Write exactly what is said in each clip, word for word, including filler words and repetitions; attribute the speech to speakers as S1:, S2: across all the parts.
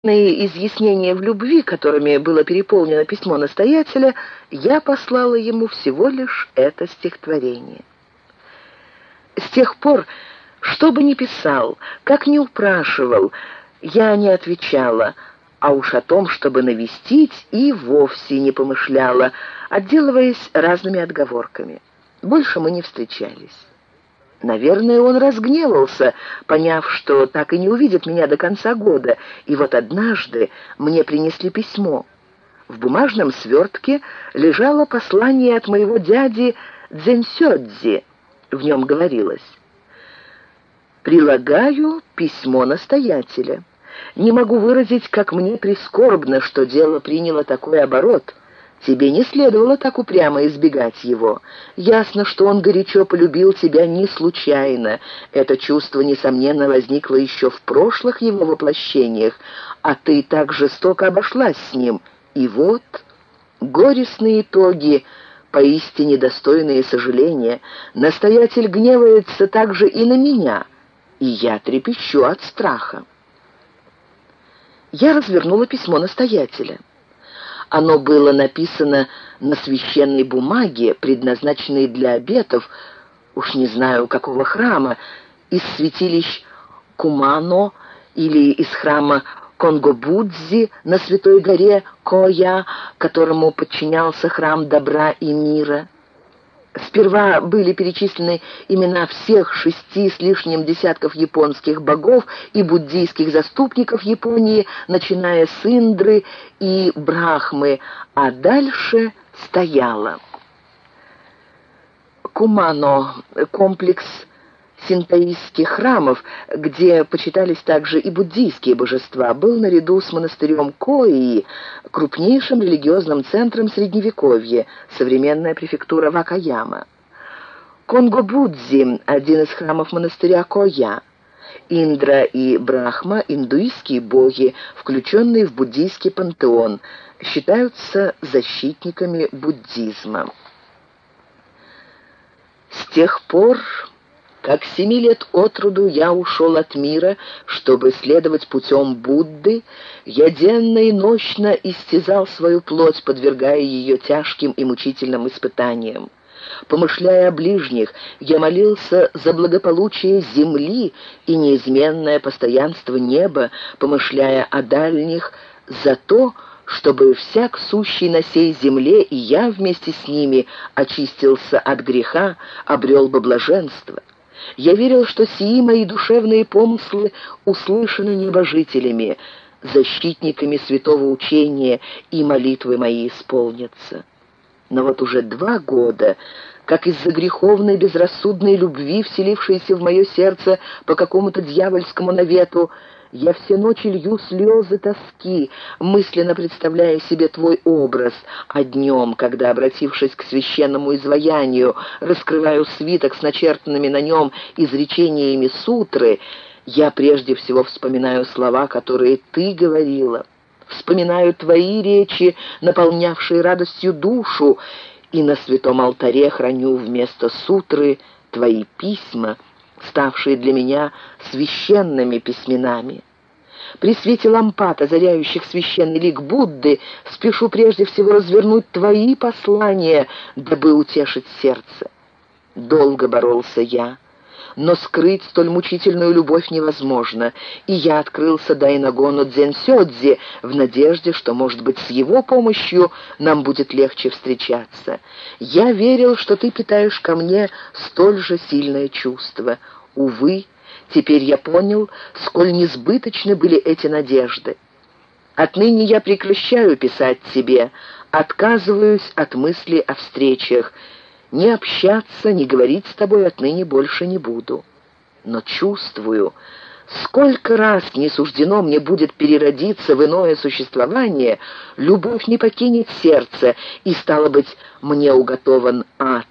S1: изъяснения в любви, которыми было переполнено письмо настоятеля, я послала ему всего лишь это стихотворение. С тех пор, что бы ни писал, как ни упрашивал, я не отвечала, а уж о том, чтобы навестить, и вовсе не помышляла, отделываясь разными отговорками. Больше мы не встречались. Наверное, он разгневался, поняв, что так и не увидит меня до конца года, и вот однажды мне принесли письмо. В бумажном свертке лежало послание от моего дяди Дзенсёдзи. В нем говорилось: «Прилагаю письмо настоятеля. Не могу выразить, как мне прискорбно, что дело приняло такой оборот. Тебе не следовало так упрямо избегать его. Ясно, что он горячо полюбил тебя не случайно. Это чувство, несомненно, возникло еще в прошлых его воплощениях, а ты так жестоко обошлась с ним. И вот горестные итоги, поистине достойные сожаления. Настоятель гневается также и на меня, и я трепещу от страха». Я развернула письмо настоятеля. Оно было написано на священной бумаге, предназначенной для обетов, уж не знаю какого храма, из святилищ Кумано или из храма Конгобудзи на святой горе Коя, которому подчинялся храм добра и мира. Сперва были перечислены имена всех шести с лишним десятков японских богов и буддийских заступников Японии, начиная с Индры и Брахмы, а дальше стояло: Кумано — комплекс синтоистских храмов, где почитались также и буддийские божества, был наряду с монастырем Кои крупнейшим религиозным центром Средневековья, современная префектура Вакаяма. Конгобудзи — один из храмов монастыря Коя. Индра и Брахма — индуистские боги, включенные в буддийский пантеон, считаются защитниками буддизма. С тех пор, как семи лет от роду я ушел от мира, чтобы следовать путем Будды, я денно и нощно истязал свою плоть, подвергая ее тяжким и мучительным испытаниям. Помышляя о ближних, я молился за благополучие земли и неизменное постоянство неба, помышляя о дальних, за то, чтобы всяк сущий на сей земле, и я вместе с ними, очистился от греха, обрел бы блаженство. Я верил, что сии мои душевные помыслы услышаны небожителями, защитниками святого учения, и молитвы мои исполнятся. Но вот уже два года, как из-за греховной безрассудной любви, вселившейся в мое сердце по какому-то дьявольскому навету, я все ночи лью слезы тоски, мысленно представляя себе твой образ, а днем, когда, обратившись к священному изваянию, раскрываю свиток с начертанными на нем изречениями сутры, я прежде всего вспоминаю слова, которые ты говорила, вспоминаю твои речи, наполнявшие радостью душу, и на святом алтаре храню вместо сутры твои письма, ставшие для меня священными письменами. При свете лампад, озаряющих священный лик Будды, спешу прежде всего развернуть твои послания, дабы утешить сердце. Долго боролся я, но скрыть столь мучительную любовь невозможно, и я открылся Дайнагону Дзенсёдзи в надежде, что, может быть, с его помощью нам будет легче встречаться. Я верил, что ты питаешь ко мне столь же сильное чувство. Увы, теперь я понял, сколь несбыточны были эти надежды. Отныне я прекращаю писать тебе, отказываюсь от мысли о встречах. Ни общаться, ни говорить с тобой отныне больше не буду. Но чувствую, сколько раз не суждено мне будет переродиться в иное существование, любовь не покинет сердце, и, стало быть, мне уготован ад.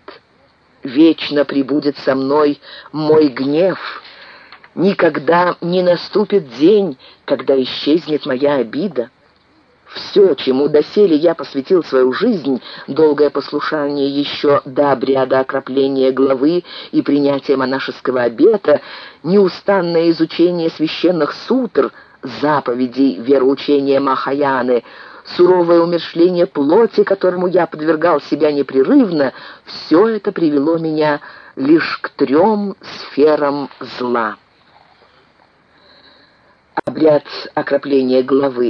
S1: Вечно пребудет со мной мой гнев. Никогда не наступит день, когда исчезнет моя обида. Все, чему доселе я посвятил свою жизнь, долгое послушание еще до обряда окропления главы и принятия монашеского обета, неустанное изучение священных сутр, заповедей вероучения Махаяны, суровое умерщвление плоти, которому я подвергал себя непрерывно, все это привело меня лишь к трем сферам зла. Обряд окропления головы